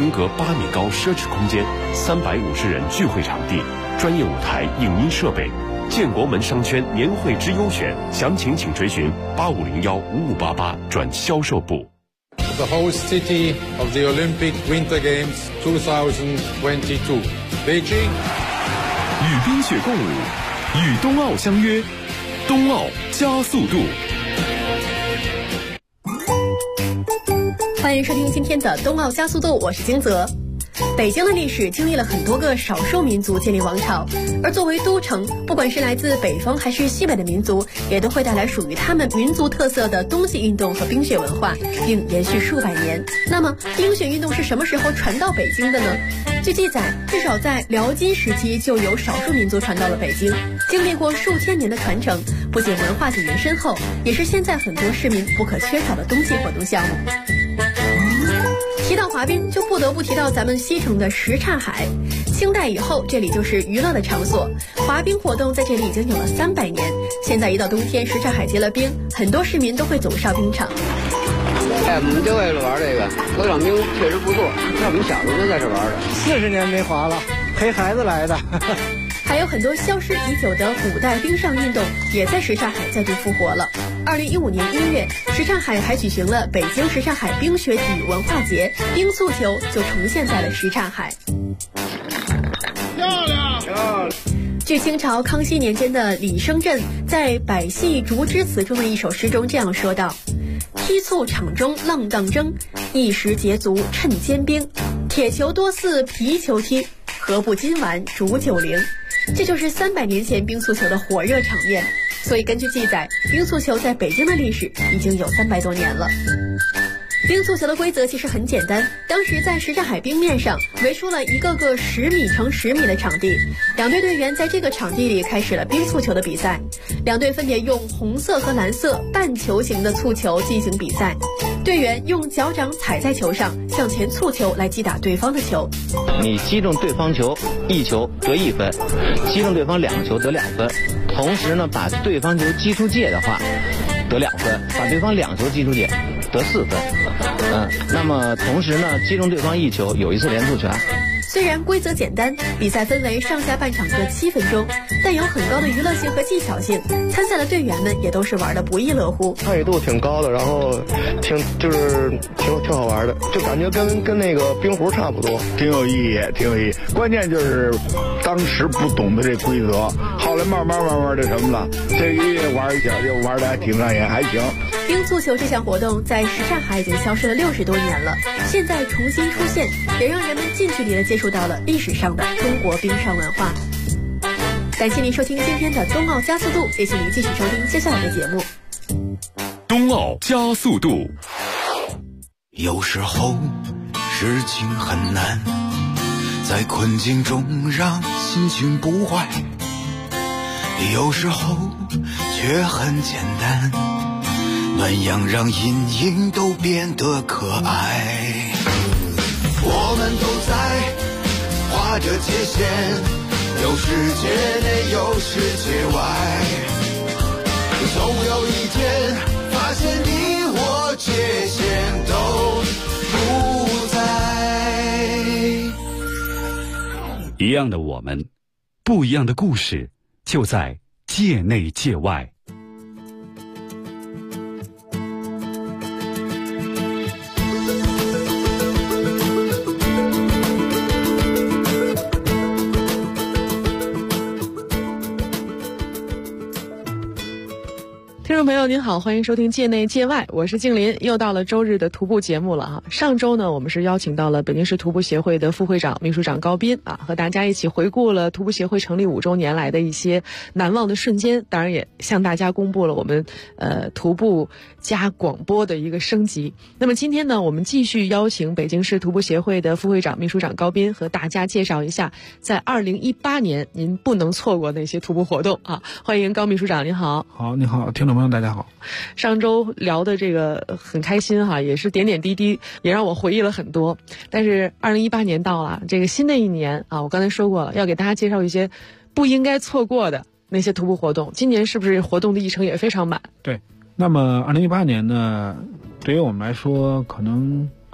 升格8米高奢侈空间，350人聚会场地，专业舞台、影音设备。建国门商圈年会之优选，详情请垂询85015588转销售部。 The host city of the Olympic Winter Games 2022, Beijing。 与冰雪共舞，与冬奥相约，冬奥加速度。 欢迎收听今天的冬奥加速度，我是金泽。北京的历史经历了很多个少数民族建立王朝，而作为都城，不管是来自北方还是西北的民族，也都会带来属于他们民族特色的冬季运动和冰雪文化，并延续数百年。那么，冰雪运动是什么时候传到北京的呢？据记载，至少在辽金时期就有少数民族传到了北京，经历过数千年的传承，不仅文化底蕴深厚，也是现在很多市民不可缺少的冬季活动项目。提到滑冰，就不得不提到咱们西城的什刹海。清代以后，这里就是娱乐的场所，滑冰活动在这里已经有了300年。现在一到冬天，什刹海结了冰，很多市民都会走上冰场。 我们就为了玩这个，河场冰确实不错，像我们小时候就在这玩的。 40年没滑了，陪孩子来的。 还有很多消失已久的古代冰上运动，也在什刹海再度复活了。2015年1月，什刹海还举行了北京什刹海冰雪体育文化节，冰速球就重现在了什刹海。 漂亮！ 据清朝康熙年间的李升镇在《百戏竹枝词》中的一首诗中这样说道：踢促场中浪荡争，一时捷足趁坚冰，铁球多似皮球踢，何不今晚煮酒灵。这就是300年前冰速球的火热场面。所以根据记载，冰速球在北京的历史已经有300多年了。冰速球的规则其实很简单，当时在什刹海冰面上围出了一个个10米乘10米的场地，两队队员在这个场地里开始了冰速球的比赛。两队分别用红色和蓝色半球形的速球进行比赛，队员用脚掌踩在球上向前蹴球来击打对方的球。 你击中对方球1球得1分，击中对方2球得2分，同时呢把对方球击出界的话得2分，把对方2球击出界得4分。那么同时呢击中对方1球有1次连触权。 虽然规则简单，比赛分为上下半场各7分钟，但有很高的娱乐性和技巧性，参赛的队员们也都是玩得不亦乐乎。 参与度挺高的，然后挺好玩的，就感觉跟那个冰壶差不多， 挺有意义。关键就是当时不懂得这规则，后来慢慢的什么了，这一玩一下就玩得还挺上瘾，还行。 冰速球这项活动在什刹海已经消失了60多年了，现在重新出现，也让人们近距离的接触到了历史上的中国冰上文化。感谢您收听今天的冬奥加速度，也请您继续收听接下来的节目。 冬奥加速度。 有时候事情很难，在困境中让心情不坏，有时候却很简单，暖阳让阴影都变得可爱。我们都在划着界限，有世界内有世界外，总有一天发现你我界限都不在。 一样的我们，不一样的故事，就在界内界外。 听众朋友您好，欢迎收听界内界外，我是静林。又到了周日的徒步节目了哈。上周呢，我们是邀请到了北京市徒步协会的副会长、秘书长高斌啊，和大家一起回顾了徒步协会成立5周年来的一些难忘的瞬间，当然也向大家公布了我们徒步加广播的一个升级。那么今天呢，我们继续邀请北京市徒步协会的副会长、秘书长高斌和大家介绍一下在2018年您不能错过的一些徒步活动啊。欢迎高秘书长，您好。 好，你好，听众朋友大家好。 上周聊的这个很开心哈，也是点点滴滴，也让我回忆了很多。但是2018年到了，这个新的一年啊，我刚才说过了，要给大家介绍一些不应该错过的那些徒步活动。今年是不是活动的议程也非常满？ 对，那么2018年呢，对于我们来说，可能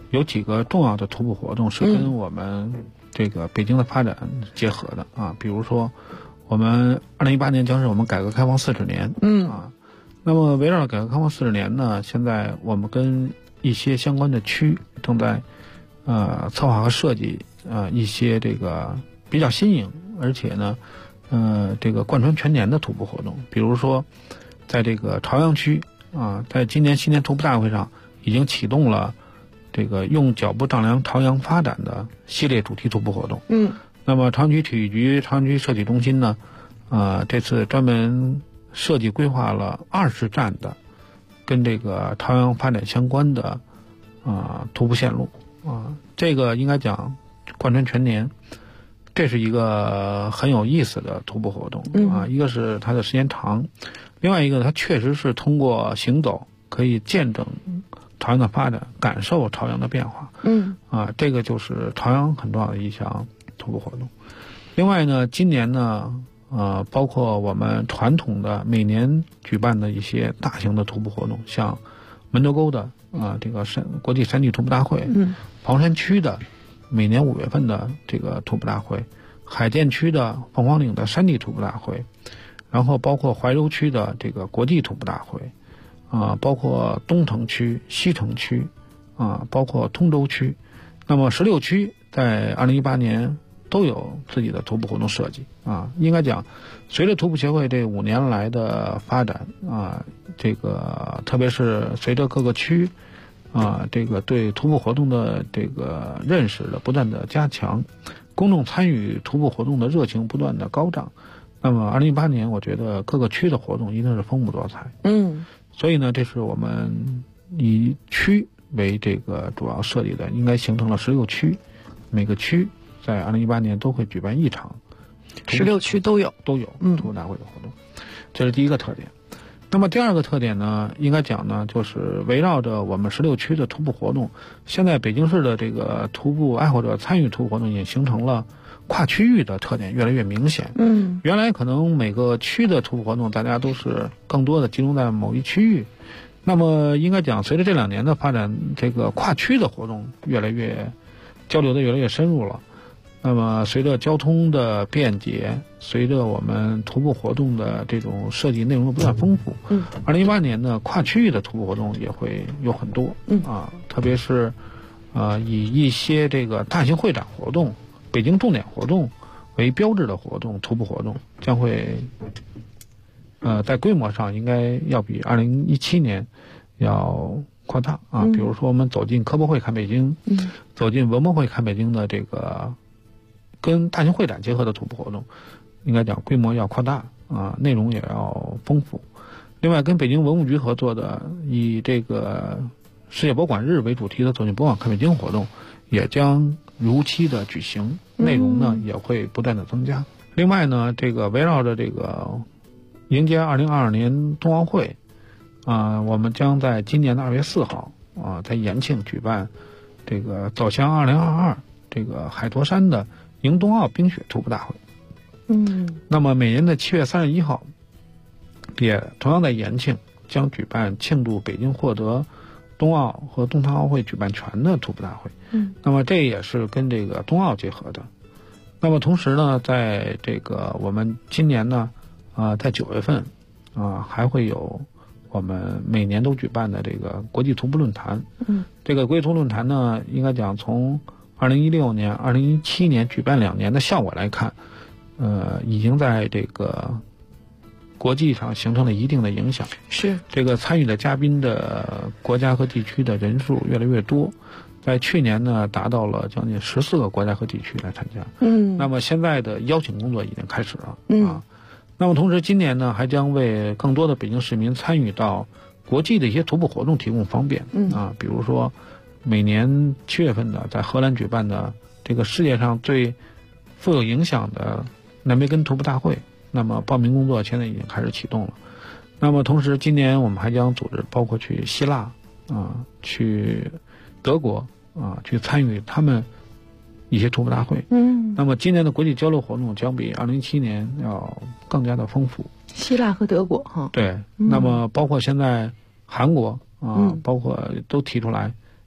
有几个重要的徒步活动是跟我们这个北京的发展结合的啊，比如说我们2018年将是我们改革开放40年，那么围绕改革开放40年呢，现在我们跟一些相关的区正在策划和设计一些这个比较新颖，而且呢这个贯穿全年的徒步活动，比如说在这个朝阳区在今年新年徒步大会上已经启动了这个用脚步丈量朝阳发展的系列主题徒步活动。那么朝阳区体育局朝阳区设计中心呢这次专门设计规划了20站的跟这个朝阳发展相关的徒步线路这个应该讲贯穿全年，这是一个很有意思的徒步活动一个是它的时间长，另外一个它确实是通过行走可以见证朝阳的发展，感受朝阳的变化这个就是朝阳很重要的一项徒步活动。另外呢，今年呢包括我们传统的每年举办的一些大型的徒步活动，像门头沟的这个国际山地徒步大会，房山区的每年5月份的这个徒步大会，海淀区的凤凰岭的山地徒步大会，然后包括怀柔区的这个国际徒步大会包括东城区、西城区包括通州区。那么16区在2018年都有自己的徒步活动设计应该讲随着徒步协会这5年来的发展这个特别是随着各个区这个对徒步活动的这个认识的不断的加强，公众参与徒步活动的热情不断的高涨，那么2018年我觉得各个区的活动一定是丰富多彩所以呢，这是我们以区为这个主要设计的，应该形成了16区，每个区在2018年都会举办一场 ，16区都有徒步大会的活动，这是第一个特点。那么第二个特点呢，应该讲呢，就是围绕着我们16区的徒步活动，现在北京市的这个徒步爱好者参与徒步活动也形成了跨区域的特点越来越明显。原来可能每个区的徒步活动大家都是更多的集中在某一区域，那么应该讲随着这2年的发展，这个跨区的活动交流的越来越深入了。那么随着交通的便捷，随着我们徒步活动的这种设计内容的不断丰富，2018年呢跨区域的徒步活动也会有很多特别是以一些这个大型会展活动、北京重点活动为标志的活动，徒步活动将会在规模上应该要比2017年要扩大比如说我们走进科博会看北京，走进文博会看北京的这个跟大型会展结合的徒步活动，应该讲规模要扩大内容也要丰富。另外跟北京文物局合作的以这个世界博物馆日为主题的走进博物馆看北京活动也将如期的举行，内容呢也会不断的增加。另外呢，这个围绕着这个迎接2022年冬奥会我们将在今年的2月4号在延庆举办这个走向2022这个海坨山的迎冬奥冰雪徒步大会。那么每年的7月31号也同样在延庆将举办庆祝北京获得冬奥和冬残奥会举办权的徒步大会。那么这也是跟这个冬奥结合的。那么同时呢，在这个我们今年呢在9月份还会有我们每年都举办的这个国际徒步论坛。这个国际徒步论坛呢，应该讲从2016年、2017年举办2年的效果来看，已经在这个国际上形成了一定的影响。 是这个参与的嘉宾的国家和地区的人数越来越多，在去年呢达到了将近14个国家和地区来参加。那么现在的邀请工作已经开始了那么同时今年呢还将为更多的北京市民参与到国际的一些徒步活动提供方便比如说每年7月份的在荷兰举办的这个世界上最富有影响的南梅根徒步大会，那么报名工作现在已经开始启动了。那么同时今年我们还将组织包括去希腊去德国去参与他们一些徒步大会。那么今年的国际交流活动将比2017年要更加的丰富。 希腊和德国哈。 对，那么包括现在韩国包括都提出来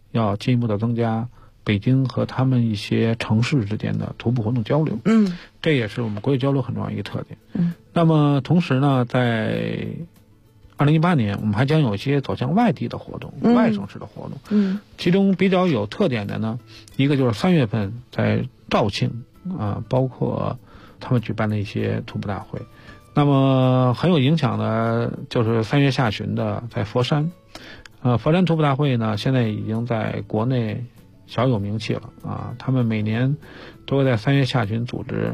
要进一步的增加北京和他们一些城市之间的徒步活动交流。这也是我们国际交流很重要一个特点。那么同时呢，在2018年，我们还将有一些走向外地的活动，外省市的活动。其中比较有特点的呢，一个就是3月份在肇庆包括他们举办的一些徒步大会。那么很有影响的就是3月下旬的在佛山，佛山徒步大会呢，现在已经在国内小有名气了他们每年都会在3月下旬组织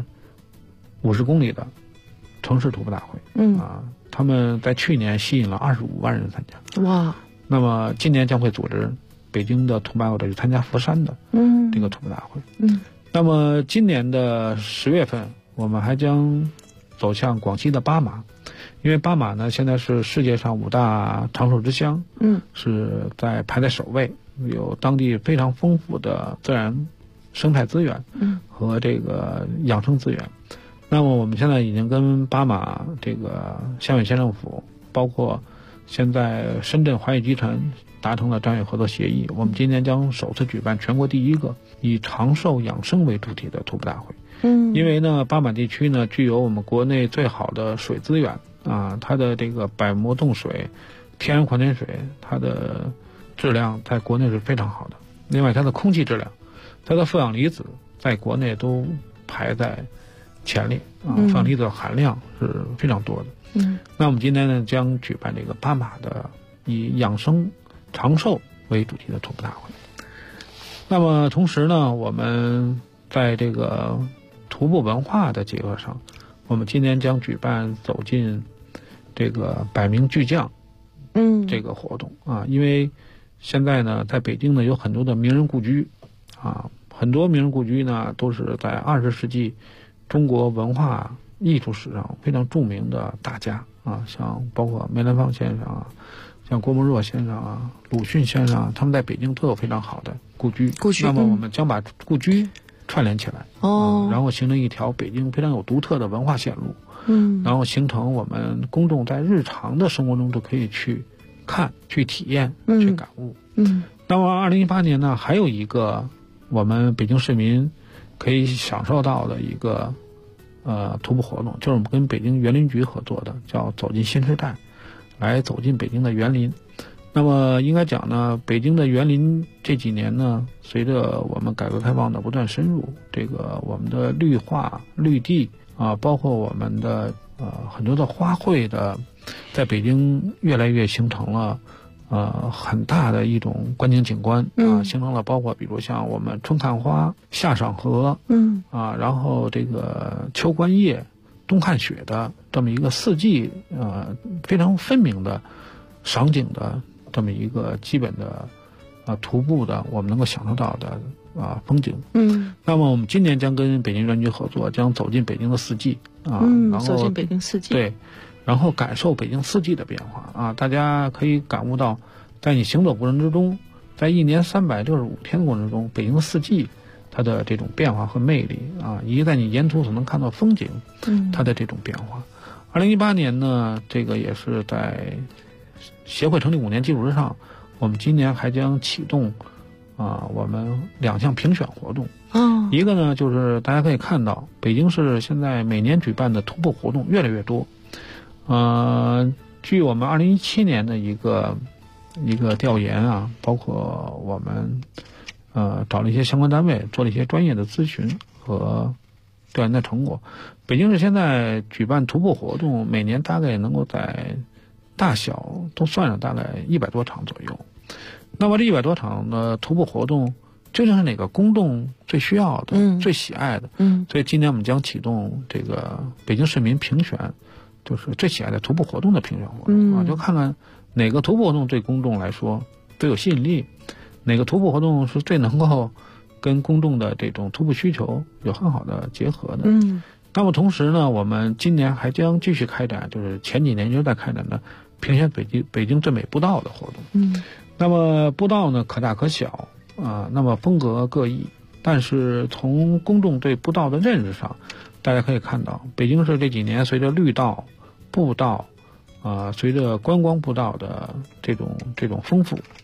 50公里的城市徒步大会。他们在去年吸引了25万人参加。 哇！ 那么今年将会组织北京的徒步爱好者去参加佛山的这个徒步大会。那么今年的10月份，我们还将走向广西的巴马，因为巴马呢现在是世界上5大长寿之乡，是排在首位，有当地非常丰富的自然生态资源和这个养生资源。那么我们现在已经跟巴马这个县委县政府，包括现在深圳华语集团达成了战略合作协议，我们今年将首次举办全国第一个以长寿养生为主题的徒步大会。因为呢，巴马地区呢具有我们国内最好的水资源它的这个百磨洞水、天然矿泉水，它的质量在国内是非常好的。另外，它的空气质量、它的负氧离子在国内都排在前列负氧离子含量是非常多的。那我们今天呢将举办这个巴马的以养生长寿为主题的徒步大会。那么同时呢，我们在这个徒步文化的结合上，我们今年将举办走进这个百名巨匠这个活动因为现在呢在北京呢有很多的名人故居很多名人故居呢都是在20世纪中国文化艺术史上非常著名的大家像包括梅兰芳先生像郭沫若先生鲁迅先生他们在北京都有非常好的故居。那么我们将把故居串联起来然后形成一条北京非常有独特的文化线路然后形成我们公众在日常的生活中都可以去看、去体验、去感悟。那么2018年呢，还有一个我们北京市民可以享受到的一个徒步活动，就是我们跟北京园林局合作的，叫走进新时代，来走进北京的园林。那么应该讲呢，北京的园林这几年呢，随着我们改革开放的不断深入，这个我们的绿化、绿地包括我们的很多的花卉的，在北京越来越形成了很大的一种观景景观形成了包括比如像我们春看花、夏赏荷然后这个秋观叶、冬看雪的这么一个4季非常分明的赏景的这么一个基本的徒步的我们能够享受到的风景。那么我们今年将跟北京园区合作，将走进北京的4季然后走进北京4季， 对，然后感受北京4季的变化大家可以感悟到，在你行走过程之中，在1年365天的过程中，北京4季它的这种变化和魅力以及在你沿途所能看到风景它的这种变化。2018年呢，这个也是在协会成立5年基础之上，我们今年还将启动我们2项评选活动。一个呢就是大家可以看到，北京市现在每年举办的徒步活动越来越多。据我们2017年的一个调研包括我们找了一些相关单位做了一些专业的咨询和调研的成果，北京市现在举办徒步活动每年大概能够在大小都算上大概100多场左右。那么这100多场的徒步活动究竟是哪个公众最需要的、最喜爱的？所以今年我们将启动这个北京市民评选，就是最喜爱的徒步活动的评选活动就看看哪个徒步活动对公众来说最有吸引力，哪个徒步活动是最能够跟公众的这种徒步需求有很好的结合的。那么同时呢，我们今年还将继续开展，就是前几年一直在开展的评选北京最美步道的活动。那么步道呢可大可小那么风格各异，但是从公众对步道的认识上，大家可以看到，北京市这几年随着绿道、步道随着观光步道的这种丰富，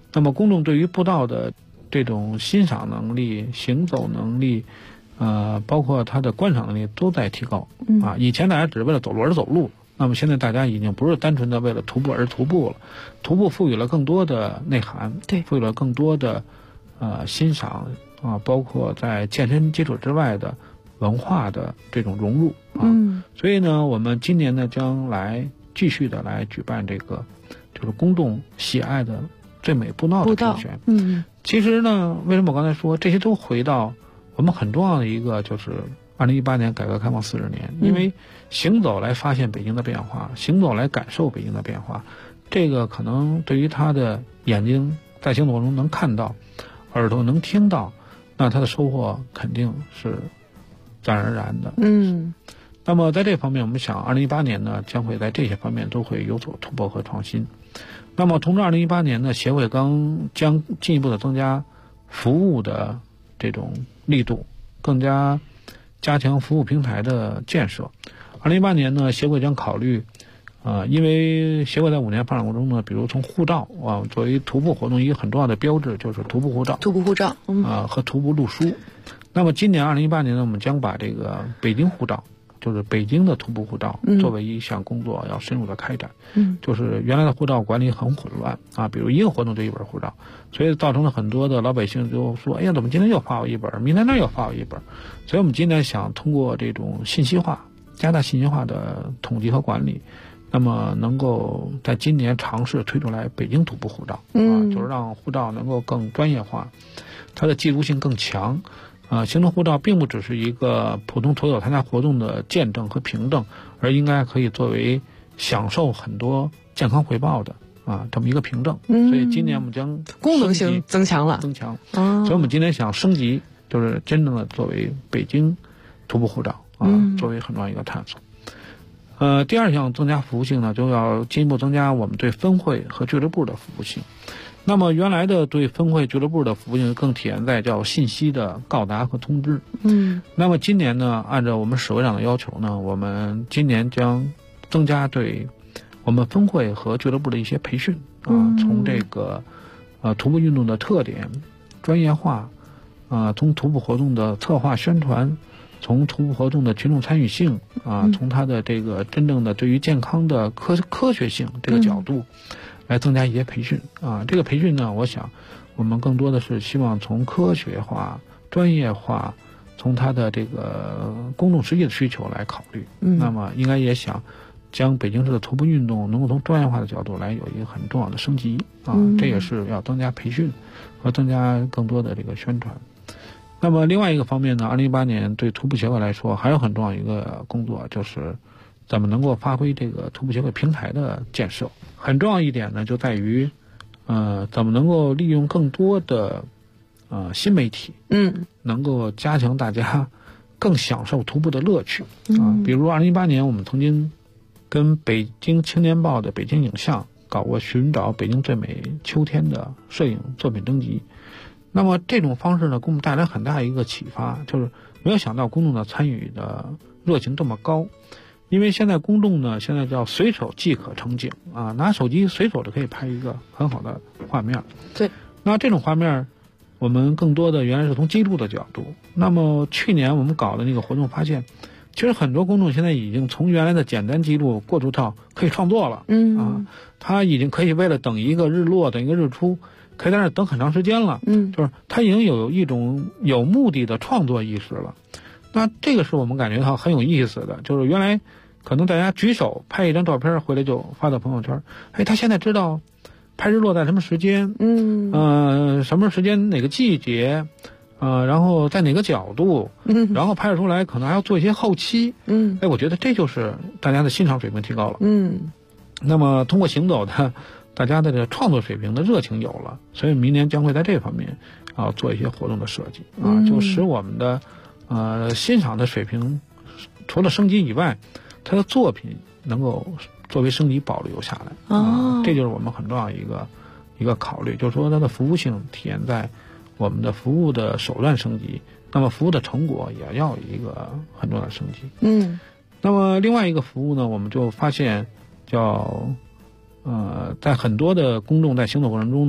那么公众对于步道的这种欣赏能力、行走能力，包括它的观赏能力都在提高。以前大家只是为了走路而走路，那么现在大家已经不是单纯的为了徒步而徒步了，徒步赋予了更多的内涵， 对， 赋予了更多的欣赏包括在健身基础之外的文化的这种融入所以呢，我们今年呢将来继续的来举办这个就是公众喜爱的最美步道的评选。其实呢，为什么我刚才说这些都回到我们很重要的一个就是2018年改革开放40年，因为行走来发现北京的变化，行走来感受北京的变化，这个可能对于他的眼睛在行走中能看到，耳朵能听到，那他的收获肯定是自然而然的。那么在这方面，我们想2018年呢将会在这些方面都会有所突破和创新。那么同时2018年呢，协会将进一步的增加服务的这种力度，更加加强服务平台的建设。2018年呢，协会将考虑因为协会在5年发展过程中呢，比如从护照作为徒步活动一个很重要的标志就是徒步护照和徒步路书。那么今年2018年呢，我们将把这个北京护照，就是北京的徒步护照作为一项工作要深入的开展。就是原来的护照管理很混乱比如一个活动就一本护照，所以造成了很多的老百姓就说，哎呀，怎么今天又发我一本，明天那又发我一本。所以我们今年想通过这种信息化，加大信息化的统计和管理，那么能够在今年尝试推出来北京徒步护照就是让护照能够更专业化，它的记录性更强。行程护照并不只是一个普通徒友参加活动的见证和凭证，而应该可以作为享受很多健康回报的这么一个凭证。所以今年我们将功能性增强。 所以我们今年想升级，就是真正的作为北京徒步护照作为很重要一个探索。第二项增加服务性呢，就要进一步增加我们对分会和俱乐部的服务性。那么原来的对分会俱乐部的服务性更体现在叫信息的告达和通知。那么今年呢，按照我们史会长的要求呢，我们今年将增加对我们分会和俱乐部的一些培训从这个徒步运动的特点、专业化从徒步活动的策划宣传，从徒步活动的群众参与性从它的这个真正的对于健康的科学性这个角度来增加一些培训这个培训呢，我想我们更多的是希望从科学化、专业化，从它的这个公众实际的需求来考虑。那么应该也想将北京市的徒步运动能够从专业化的角度来有一个很重要的升级这也是要增加培训和增加更多的这个宣传。那么另外一个方面呢，2018年对徒步协会来说还有很重要一个工作，就是怎么能够发挥这个徒步协会平台的建设。很重要一点呢，就在于怎么能够利用更多的新媒体能够加强大家更享受徒步的乐趣比如2018年我们曾经跟北京青年报的北京影像搞过寻找北京最美秋天的摄影作品征集。那么这种方式呢，给我们带来很大一个启发，就是没有想到公众的参与的热情这么高。因为现在公众呢，现在叫随手即可成景拿手机随手就可以拍一个很好的画面。 对， 那这种画面我们更多的原来是从记录的角度。那么去年我们搞的那个活动发现，其实很多公众现在已经从原来的简单记录过渡到可以创作了他已经可以为了等一个日落、等一个日出，可以在那等很长时间了就是他已经有一种有目的的创作意识了。那这个是我们感觉到很有意思的，就是原来可能大家举手拍一张照片回来就发到朋友圈，他现在知道拍日落在什么时间什么时间哪个季节然后在哪个角度然后拍出来可能还要做一些后期我觉得这就是大家的欣赏水平提高了那么通过行走的大家的这个创作水平的热情有了，所以明年将会在这方面做一些活动的设计就使我们的欣赏的水平除了升级以外，它的作品能够作为升级保留下来这就是我们很重要一个考虑，就是说它的服务性体现在我们的服务的手段升级，那么服务的成果也要有一个很重要的升级那么另外一个服务呢，我们就发现叫在很多的公众在行走过程中呢，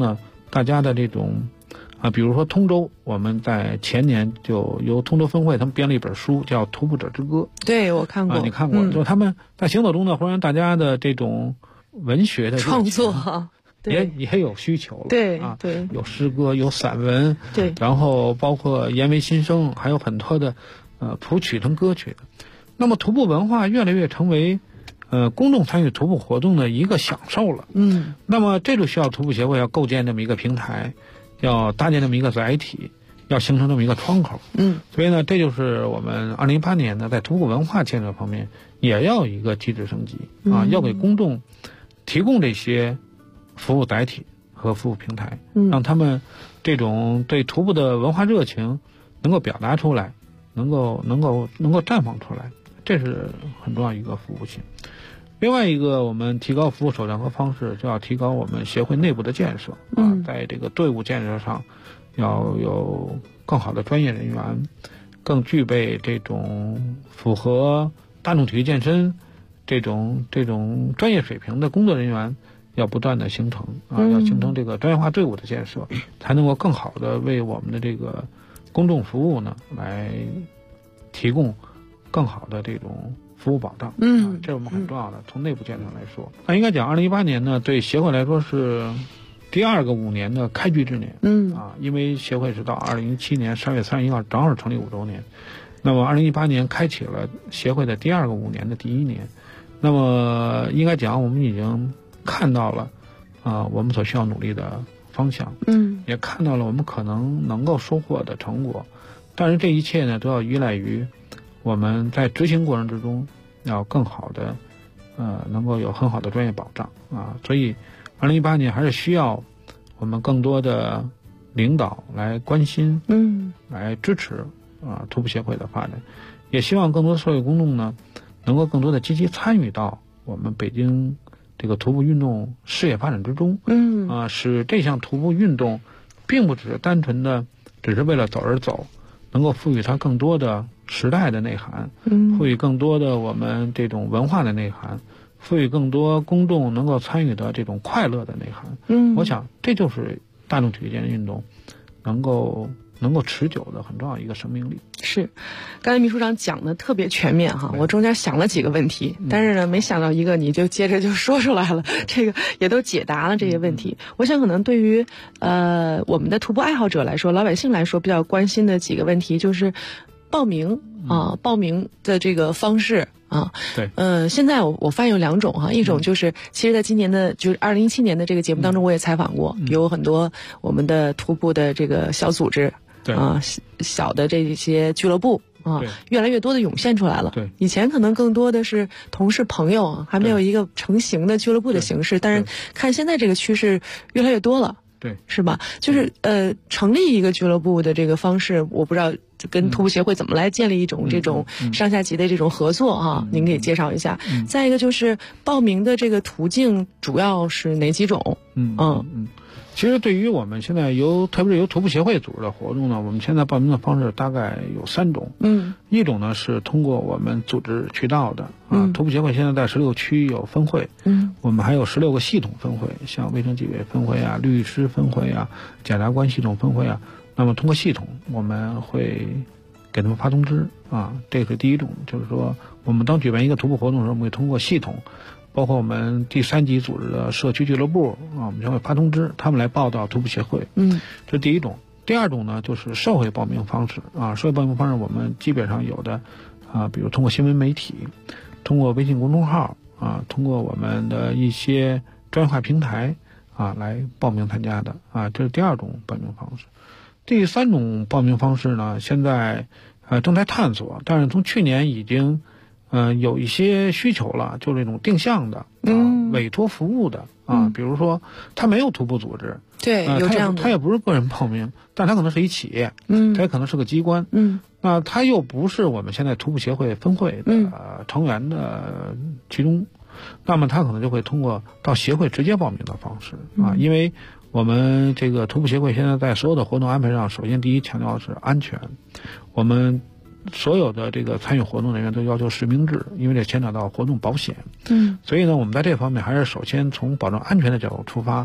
大家的这种比如说通州，我们在前年就由通州分会他们编了一本书叫《徒步者之歌》。 对，我看过。 你看过？就是他们在行走中呢，会让大家的这种文学的创作也有需求了。 对对，有诗歌，有散文， 对， 然后包括言为心声，还有很多的谱曲成歌曲的。那么徒步文化越来越成为公众参与徒步活动的一个享受了。那么这就需要徒步协会要构建这么一个平台，要搭建这么一个载体，要形成这么一个窗口。所以呢，这就是我们2018年呢在徒步文化建设方面也要一个机制升级要给公众提供这些服务载体和服务平台，让他们这种对徒步的文化热情能够表达出来，能够绽放出来，这是很重要一个服务性。另外一个，我们提高服务手段和方式，就要提高我们协会内部的建设在这个队伍建设上，要有更好的专业人员，更具备这种符合大众体育健身这种专业水平的工作人员，要不断的形成要形成这个专业化队伍的建设，才能够更好的为我们的这个公众服务呢来提供更好的这种服务保障。这是我们很重要的，从内部建设来说。那应该讲2018年呢，对协会来说是第2个5年的开局之年。因为协会是到2017年3月31号正好是成立5周年，那么2018年开启了协会的第2个5年的第1年。那么应该讲我们已经看到了我们所需要努力的方向，也看到了我们可能够收获的成果。但是这一切呢，都要依赖于我们在执行过程之中要更好的能够有很好的专业保障所以2018年还是需要我们更多的领导来关心来支持徒步协会的发展，也希望更多的社会公众呢能够更多的积极参与到我们北京这个徒步运动事业发展之中，使这项徒步运动并不只是单纯的只是为了走而走，能够赋予它更多的时代的内涵，赋予更多的我们这种文化的内涵，赋予更多公众能够参与的这种快乐的内涵。我想这就是大众体育健身运动能够持久的很重要一个生命力。 是，刚才秘书长讲的特别全面哈，我中间想了几个问题，但是呢没想到一个你就接着就说出来了，这个也都解答了这些问题。我想可能对于我们的徒步爱好者来说，老百姓来说比较关心的几个问题就是报名报名的这个方式对， 现在我发现有2种一种就是其实在今年的就是2017年的这个节目当中我也采访过，有很多我们的徒步的这个小组织小的这些俱乐部越来越多的涌现出来了。 对， 以前可能更多的是同事朋友还没有一个成型的俱乐部的形式，但是看现在这个趋势越来越多了。 对， 是吧？就是成立一个俱乐部的这个方式，我不知道跟徒步协会怎么来建立一种这种上下级的这种合作您给介绍一下。再一个就是报名的这个途径主要是哪几种？ 其实对于我们现在特别是由徒步协会组织的活动呢，我们现在报名的方式大概有3种。一种呢是通过我们组织渠道的徒步协会现在在16区有分会，我们还有16个系统分会，像卫生纪委分会律师分会检察官系统分会那么通过系统我们会给他们发通知这是第一种，就是说我们当举办一个徒步活动的时候，我们会通过系统，包括我们第3级组织的社区俱乐部我们将会发通知，他们来报到徒步协会。这是第一种。第2种呢就是社会报名方式社会报名方式我们基本上有的比如通过新闻媒体，通过微信公众号通过我们的一些专业化平台来报名参加的这是第2种报名方式。第3种报名方式呢现在正在探索，但是从去年已经有一些需求了，就是那种定向的委托服务的比如说他没有徒步组织， 对，有这样的， 他也不是个人报名，但他可能是一企业，他也可能是个机关，那他又不是我们现在徒步协会分会的成员的其中，那么他可能就会通过到协会直接报名的方式因为我们这个徒步协会现在在所有的活动安排上，首先第一强调的是安全，我们所有的这个参与活动人员都要求实名制，因为这牵扯到活动保险。所以呢我们在这方面还是首先从保证安全的角度出发，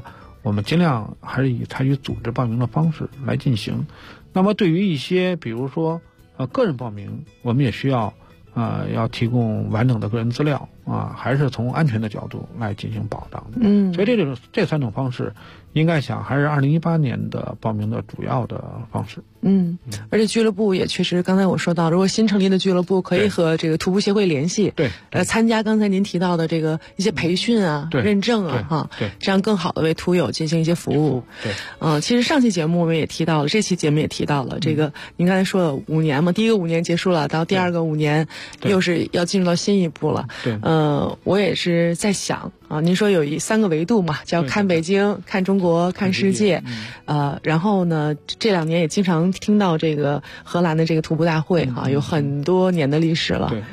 我们尽量还是以采取组织报名的方式来进行。那么对于一些比如说个人报名，我们也需要要提供完整的个人资料还是从安全的角度来进行保障的。所以这3种方式应该想还是2018年的报名的主要的方式。 而且俱乐部也确实，刚才我说到，如果新成立的俱乐部可以和这个徒步协会联系， 对， 参加刚才您提到的这个一些培训认证这样更好的为徒友进行一些服务。 对， 其实上期节目我们也提到了，这期节目也提到了这个，您刚才说了5年嘛，第一个5年结束了，到第二个5年又是要进入到新一步了。 对， 我也是在想您说有3个维度嘛，叫看北京、看中国、看世界。然后呢，这2年也经常听到这个荷兰的这个徒步大会有很多年的历史了。 对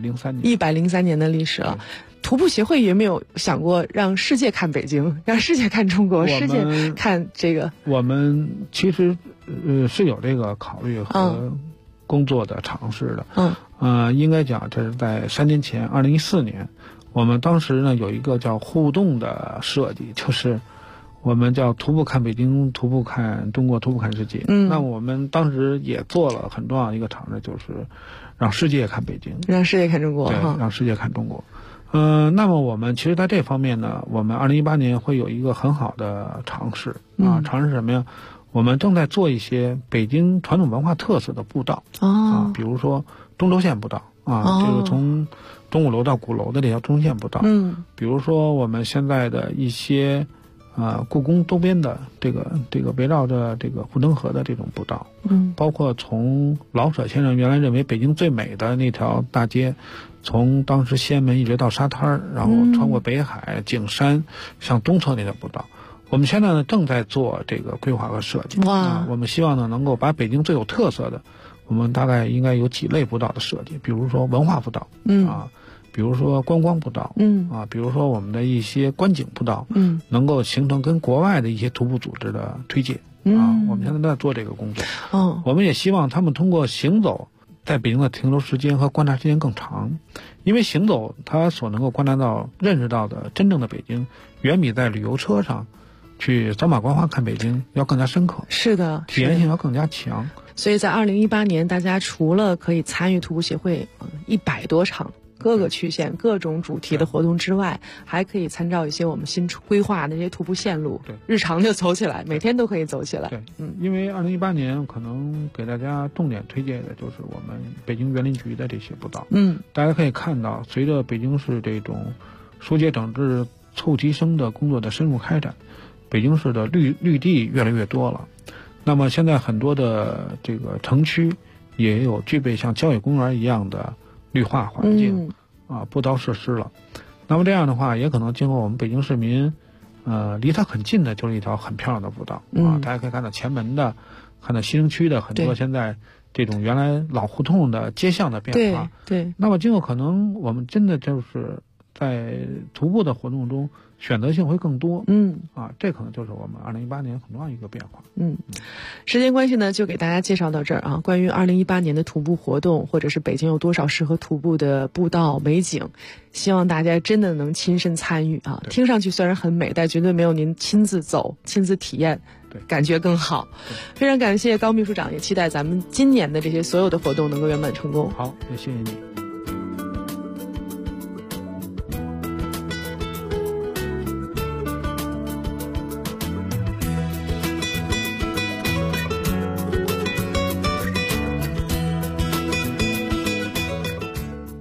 ，103 年的历史了。徒步协会有没有想过让世界看北京，让世界看中国，世界看这个？ 我们其实是有这个考虑和工作的尝试的。应该讲这是在3年前，2014年，我们当时呢有一个叫互动的设计，就是我们叫徒步看北京，徒步看中国，徒步看世界。那我们当时也做了很重要的一个尝试，就是让世界看北京， 让世界看中国。 对，让世界看中国。那么我们其实在这方面呢，我们2018年会有一个很好的尝试尝试什么呀？我们正在做一些北京传统文化特色的步道比如说中轴线步道这个从钟鼓楼到鼓楼的这条中线步道。比如说我们现在的一些故宫周边的这个围绕着这个护城河的这种步道。包括从老舍先生原来认为北京最美的那条大街，从当时西安门一直到沙滩，然后穿过北海、景山，向东侧那条步道。我们现在呢正在做这个规划和设计。我们希望呢能够把北京最有特色的，我们大概应该有几类步道的设计，比如说文化步道，比如说观光步道，比如说我们的一些观景步道，能够形成跟国外的一些徒步组织的推介。我们现在在做这个工作。我们也希望他们通过行走，在北京的停留时间和观察时间更长，因为行走它所能够观察到、认识到的真正的北京，远比在旅游车上去走马观花看北京要更加深刻。 是的， 体验性要更加强。 所以在2018年，大家除了可以参与徒步协会100多场各个区县各种主题的活动之外，还可以参照一些我们新规划的这些徒步线路，日常就走起来，每天都可以走起来。 对，因为2018年可能给大家重点推荐的就是我们北京园林局的这些步道。大家可以看到，随着北京市这种疏解整治凑齐生的工作的深入开展，北京市的绿地越来越多了。那么现在很多的这个城区也有具备像郊野公园一样的绿化环境步道设施了。那么这样的话，也可能经过我们北京市民离它很近的就是一条很漂亮的步道大家可以看到前门的，看到西城区的很多现在这种原来老胡同的街巷的变化。 对， 那么今后可能我们真的就是在徒步的活动中选择性会更多。这可能就是我们2018年很重要一个变化。 时间关系呢，就给大家介绍到这儿关于2018年的徒步活动，或者是北京有多少适合徒步的步道美景，希望大家真的能亲身参与听上去虽然很美，但绝对没有您亲自走、亲自体验感觉更好。非常感谢高秘书长，也期待咱们今年的这些所有的活动能够圆满成功。 好，也谢谢你。